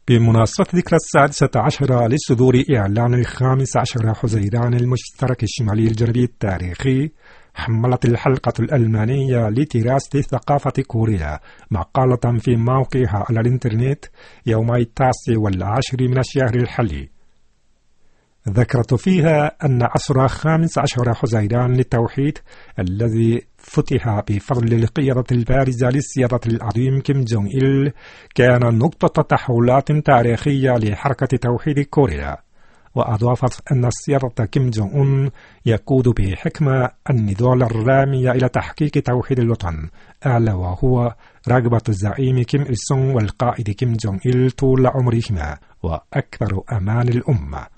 بمناسبة ذكرى 16 لصدور إعلان 15 حزيران المشترك الشمالي الجنوبي التاريخي، حملت الحلقة الألمانية لدراسة ثقافة كوريا مقالة في موقعها على الإنترنت يوم 9 و10 من الشهر الحالي. ذكرت فيها أن عصر 15 حزيران للتوحيد الذي فتح بفضل القيادة البارزة للسيادة العظيم كيم جونغ إل كان نقطة تحولات تاريخية لحركة توحيد كوريا، وأضافت أن السيادة كيم جونغ أون يقود بحكمة النضال الرامي إلى تحقيق توحيد الوطن، أعلى وهو رغبة الزعيم كيم إل سونغ والقائد كيم جونغ إل طول عمرهما وأكبر أمان الأمة.